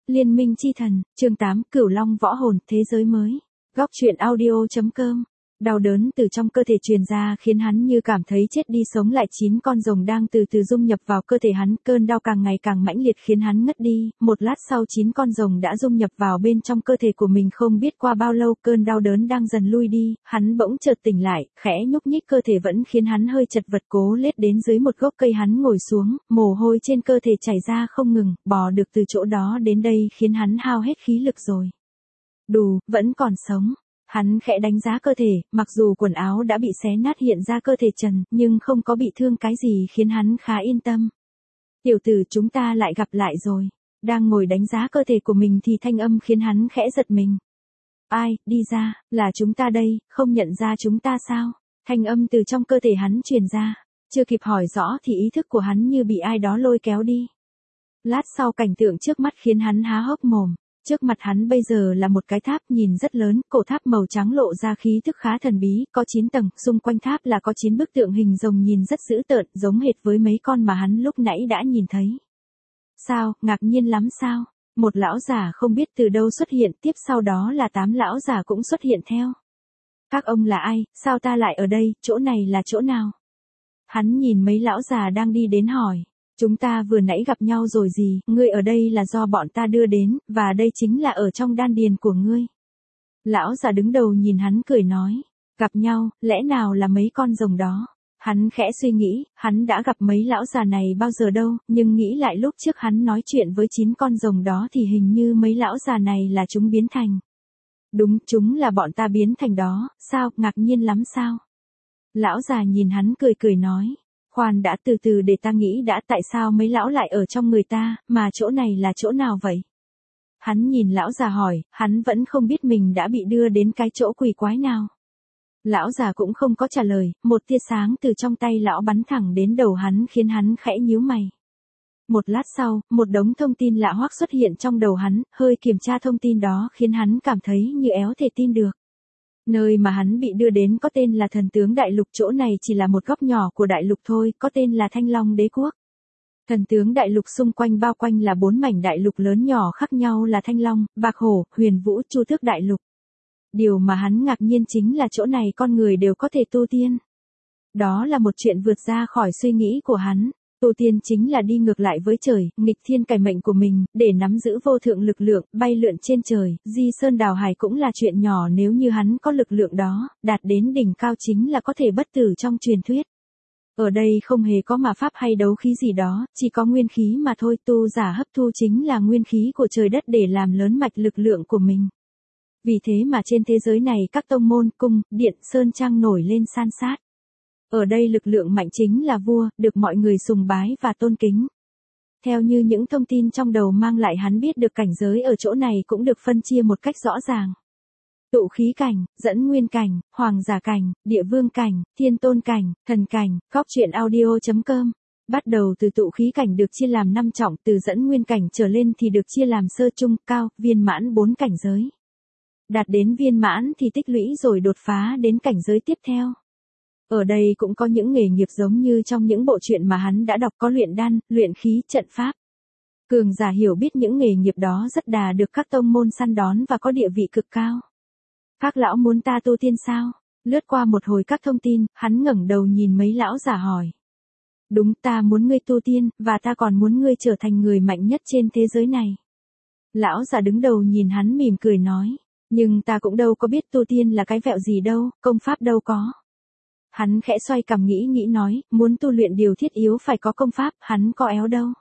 Liên minh chi thần, chương 8, Cửu Long võ hồn, thế giới mới. Góc truyện audio.com. Đau đớn từ trong cơ thể truyền ra khiến hắn như cảm thấy chết đi sống lại, 9 con rồng đang từ từ dung nhập vào cơ thể hắn, cơn đau càng ngày càng mãnh liệt khiến hắn ngất đi. Một lát sau 9 con rồng đã dung nhập vào bên trong cơ thể của mình, không biết qua bao lâu cơn đau đớn đang dần lui đi, hắn bỗng chợt tỉnh lại, khẽ nhúc nhích cơ thể vẫn khiến hắn hơi chật vật, cố lết đến dưới một gốc cây hắn ngồi xuống, mồ hôi trên cơ thể chảy ra không ngừng, bò được từ chỗ đó đến đây khiến hắn hao hết khí lực rồi. Đù, vẫn còn sống. Hắn khẽ đánh giá cơ thể, mặc dù quần áo đã bị xé nát hiện ra cơ thể trần, nhưng không có bị thương cái gì khiến hắn khá yên tâm. Tiểu tử, chúng ta lại gặp lại rồi. Đang ngồi đánh giá cơ thể của mình thì thanh âm khiến hắn khẽ giật mình. Ai, đi ra, là chúng ta đây, không nhận ra chúng ta sao? Thanh âm từ trong cơ thể hắn truyền ra. Chưa kịp hỏi rõ thì ý thức của hắn như bị ai đó lôi kéo đi. Lát sau cảnh tượng trước mắt khiến hắn há hốc mồm. Trước mặt hắn bây giờ là một cái tháp nhìn rất lớn, cổ tháp màu trắng lộ ra khí tức khá thần bí, có 9 tầng, xung quanh tháp là có 9 bức tượng hình rồng nhìn rất dữ tợn, giống hệt với mấy con mà hắn lúc nãy đã nhìn thấy. Sao, ngạc nhiên lắm sao? Một lão giả không biết từ đâu xuất hiện, tiếp sau đó là 8 lão giả cũng xuất hiện theo. Các ông là ai, sao ta lại ở đây, chỗ này là chỗ nào? Hắn nhìn mấy lão già đang đi đến hỏi. Chúng ta vừa nãy gặp nhau rồi gì, ngươi ở đây là do bọn ta đưa đến, và đây chính là ở trong đan điền của ngươi. Lão già đứng đầu nhìn hắn cười nói, gặp nhau, lẽ nào là mấy con rồng đó? Hắn khẽ suy nghĩ, hắn đã gặp mấy lão già này bao giờ đâu, nhưng nghĩ lại lúc trước hắn nói chuyện với 9 con rồng đó thì hình như mấy lão già này là chúng biến thành. Đúng, chúng là bọn ta biến thành đó, sao, ngạc nhiên lắm sao? Lão già nhìn hắn cười cười nói. Khoan đã, từ từ để ta nghĩ đã, tại sao mấy lão lại ở trong người ta, mà chỗ này là chỗ nào vậy? Hắn nhìn lão già hỏi, hắn vẫn không biết mình đã bị đưa đến cái chỗ quỷ quái nào. Lão già cũng không có trả lời, một tia sáng từ trong tay lão bắn thẳng đến đầu hắn khiến hắn khẽ nhíu mày. Một lát sau, một đống thông tin lạ hoắc xuất hiện trong đầu hắn, hơi kiểm tra thông tin đó khiến hắn cảm thấy như éo thể tin được. Nơi mà hắn bị đưa đến có tên là Thần Tướng Đại Lục, chỗ này chỉ là một góc nhỏ của đại lục thôi, có tên là Thanh Long Đế Quốc. Thần Tướng Đại Lục xung quanh bao quanh là 4 mảnh đại lục lớn nhỏ khác nhau là Thanh Long, Bạc Hổ, Huyền Vũ, Chu Tước Đại Lục. Điều mà hắn ngạc nhiên chính là chỗ này con người đều có thể tu tiên. Đó là một chuyện vượt ra khỏi suy nghĩ của hắn. Tu tiên chính là đi ngược lại với trời, nghịch thiên cải mệnh của mình, để nắm giữ vô thượng lực lượng, bay lượn trên trời, di sơn đào hải cũng là chuyện nhỏ nếu như hắn có lực lượng đó, đạt đến đỉnh cao chính là có thể bất tử trong truyền thuyết. Ở đây không hề có ma pháp hay đấu khí gì đó, chỉ có nguyên khí mà thôi, tu giả hấp thu chính là nguyên khí của trời đất để làm lớn mạch lực lượng của mình. Vì thế mà trên thế giới này các tông môn, cung, điện, sơn trang nổi lên san sát. Ở đây lực lượng mạnh chính là vua, được mọi người sùng bái và tôn kính. Theo như những thông tin trong đầu mang lại, hắn biết được cảnh giới ở chỗ này cũng được phân chia một cách rõ ràng. Tụ khí cảnh, dẫn nguyên cảnh, hoàng giả cảnh, địa vương cảnh, thiên tôn cảnh, thần cảnh. Góc truyện audio.com. Bắt đầu từ tụ khí cảnh được chia làm 5 trọng, từ dẫn nguyên cảnh trở lên thì được chia làm sơ trung, cao, viên mãn 4 cảnh giới. Đạt đến viên mãn thì tích lũy rồi đột phá đến cảnh giới tiếp theo. Ở đây cũng có những nghề nghiệp giống như trong những bộ truyện mà hắn đã đọc, có luyện đan, luyện khí, trận pháp. Cường giả hiểu biết những nghề nghiệp đó rất đà được các tông môn săn đón và có địa vị cực cao. Các lão muốn ta tu tiên sao? Lướt qua một hồi các thông tin, hắn ngẩng đầu nhìn mấy lão giả hỏi. Đúng, ta muốn ngươi tu tiên, và ta còn muốn ngươi trở thành người mạnh nhất trên thế giới này. Lão giả đứng đầu nhìn hắn mỉm cười nói. Nhưng ta cũng đâu có biết tu tiên là cái vẹo gì đâu, công pháp đâu có. Hắn khẽ xoay cằm nghĩ nói, muốn tu luyện điều thiết yếu phải có công pháp, hắn có éo đâu.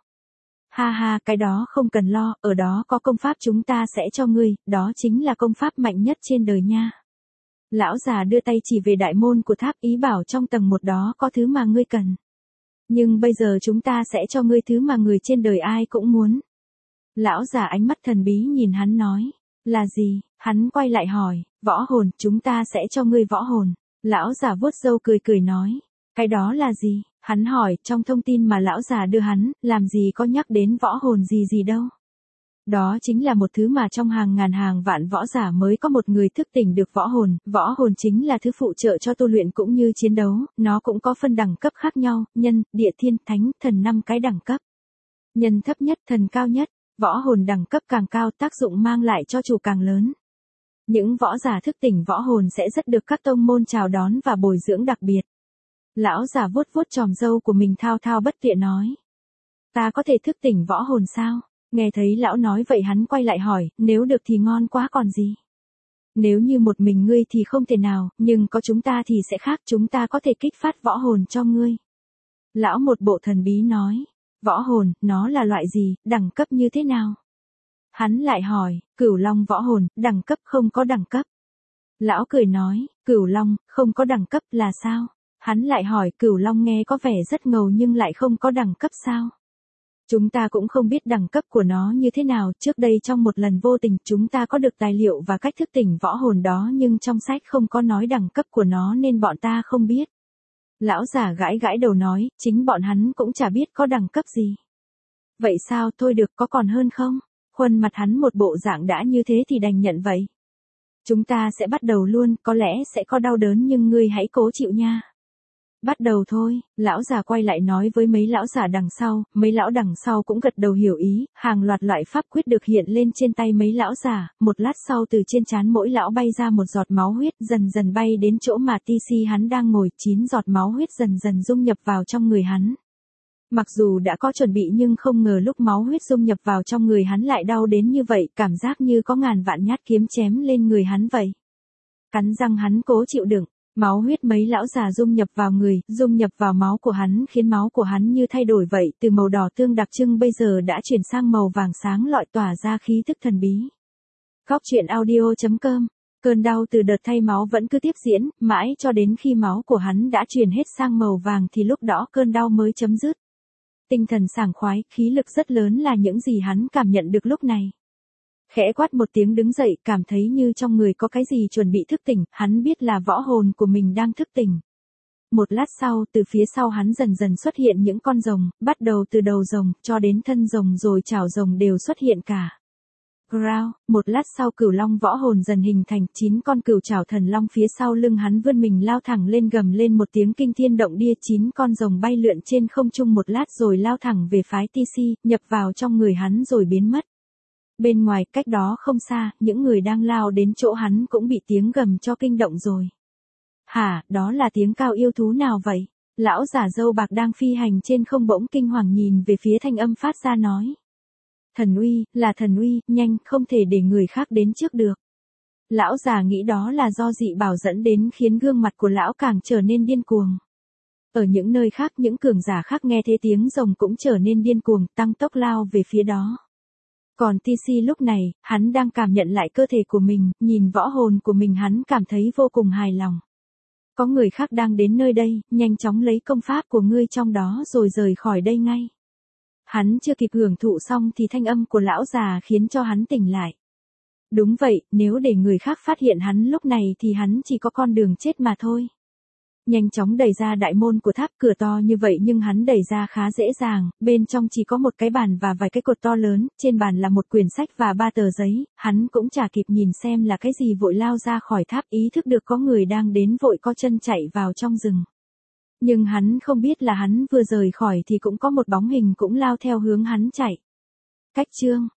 Ha ha, cái đó không cần lo, ở đó có công pháp chúng ta sẽ cho ngươi, đó chính là công pháp mạnh nhất trên đời nha. Lão già đưa tay chỉ về đại môn của tháp, ý bảo trong tầng 1 đó có thứ mà ngươi cần. Nhưng bây giờ chúng ta sẽ cho ngươi thứ mà người trên đời ai cũng muốn. Lão già ánh mắt thần bí nhìn hắn nói, là gì? Hắn quay lại hỏi, võ hồn, chúng ta sẽ cho ngươi võ hồn. Lão già vuốt râu cười cười nói, cái đó là gì? Hắn hỏi, trong thông tin mà lão già đưa hắn, làm gì có nhắc đến võ hồn gì đâu. Đó chính là một thứ mà trong hàng ngàn hàng vạn võ giả mới có một người thức tỉnh được võ hồn chính là thứ phụ trợ cho tu luyện cũng như chiến đấu, nó cũng có phân đẳng cấp khác nhau, nhân, địa thiên, thánh, thần 5 cái đẳng cấp. Nhân thấp nhất, thần cao nhất. Võ hồn đẳng cấp càng cao tác dụng mang lại cho chủ càng lớn. Những võ giả thức tỉnh võ hồn sẽ rất được các tông môn chào đón và bồi dưỡng đặc biệt. Lão già vuốt vuốt chòm râu của mình thao thao bất tuyệt nói. Ta có thể thức tỉnh võ hồn sao? Nghe thấy lão nói vậy hắn quay lại hỏi, nếu được thì ngon quá còn gì. Nếu như một mình ngươi thì không thể nào, nhưng có chúng ta thì sẽ khác, chúng ta có thể kích phát võ hồn cho ngươi. Lão một bộ thần bí nói, võ hồn, nó là loại gì, đẳng cấp như thế nào? Hắn lại hỏi, Cửu Long võ hồn, đẳng cấp không có đẳng cấp. Lão cười nói, Cửu Long, không có đẳng cấp là sao? Hắn lại hỏi, Cửu Long nghe có vẻ rất ngầu nhưng lại không có đẳng cấp sao? Chúng ta cũng không biết đẳng cấp của nó như thế nào, trước đây trong một lần vô tình chúng ta có được tài liệu và cách thức tỉnh võ hồn đó nhưng trong sách không có nói đẳng cấp của nó nên bọn ta không biết. Lão già gãi gãi đầu nói, chính bọn hắn cũng chả biết có đẳng cấp gì. Vậy sao, thôi được, có còn hơn không? Khuôn mặt hắn một bộ dạng đã như thế thì đành nhận vậy. Chúng ta sẽ bắt đầu luôn, có lẽ sẽ có đau đớn nhưng ngươi hãy cố chịu nha. Bắt đầu thôi, lão già quay lại nói với mấy lão già đằng sau, mấy lão đằng sau cũng gật đầu hiểu ý, hàng loạt loại pháp quyết được hiện lên trên tay mấy lão già, một lát sau từ trên trán mỗi lão bay ra một giọt máu huyết dần dần bay đến chỗ mà TC hắn đang ngồi, 9 giọt máu huyết dần dần dung nhập vào trong người hắn. Mặc dù đã có chuẩn bị nhưng không ngờ lúc máu huyết dung nhập vào trong người hắn lại đau đến như vậy, cảm giác như có ngàn vạn nhát kiếm chém lên người hắn vậy. Cắn răng hắn cố chịu đựng. Máu huyết mấy lão già dung nhập vào người, dung nhập vào máu của hắn khiến máu của hắn như thay đổi vậy, từ màu đỏ tương đặc trưng bây giờ đã chuyển sang màu vàng sáng lọi tỏa ra khí tức thần bí. Góc truyện audio.com. Cơn đau từ đợt thay máu vẫn cứ tiếp diễn, mãi cho đến khi máu của hắn đã chuyển hết sang màu vàng thì lúc đó cơn đau mới chấm dứt. Tinh thần sảng khoái, khí lực rất lớn là những gì hắn cảm nhận được lúc này. Khẽ quát một tiếng đứng dậy, cảm thấy như trong người có cái gì chuẩn bị thức tỉnh, hắn biết là võ hồn của mình đang thức tỉnh. Một lát sau, từ phía sau hắn dần dần xuất hiện những con rồng, bắt đầu từ đầu rồng, cho đến thân rồng rồi chảo rồng đều xuất hiện cả. Growl, một lát sau Cửu Long võ hồn dần hình thành, 9 con cửu trảo thần long phía sau lưng hắn vươn mình lao thẳng lên gầm lên một tiếng kinh thiên động địa, 9 con rồng bay lượn trên không trung một lát rồi lao thẳng về phái TC, nhập vào trong người hắn rồi biến mất. Bên ngoài, cách đó không xa, những người đang lao đến chỗ hắn cũng bị tiếng gầm cho kinh động rồi. Hả, đó là tiếng cao yêu thú nào vậy? Lão giả râu bạc đang phi hành trên không bỗng kinh hoàng nhìn về phía thanh âm phát ra nói. Thần uy, là thần uy, nhanh, không thể để người khác đến trước được. Lão già nghĩ đó là do dị bảo dẫn đến khiến gương mặt của lão càng trở nên điên cuồng. Ở những nơi khác những cường giả khác nghe thấy tiếng rồng cũng trở nên điên cuồng, tăng tốc lao về phía đó. Còn TC lúc này, hắn đang cảm nhận lại cơ thể của mình, nhìn võ hồn của mình hắn cảm thấy vô cùng hài lòng. Có người khác đang đến nơi đây, nhanh chóng lấy công pháp của ngươi trong đó rồi rời khỏi đây ngay. Hắn chưa kịp hưởng thụ xong thì thanh âm của lão già khiến cho hắn tỉnh lại. Đúng vậy, nếu để người khác phát hiện hắn lúc này thì hắn chỉ có con đường chết mà thôi. Nhanh chóng đẩy ra đại môn của tháp, cửa to như vậy nhưng hắn đẩy ra khá dễ dàng, bên trong chỉ có một cái bàn và vài cái cột to lớn, trên bàn là một quyển sách và 3 tờ giấy, hắn cũng chả kịp nhìn xem là cái gì vội lao ra khỏi tháp, ý thức được có người đang đến vội co chân chạy vào trong rừng. Nhưng hắn không biết là hắn vừa rời khỏi thì cũng có một bóng hình cũng lao theo hướng hắn chạy. Cách chương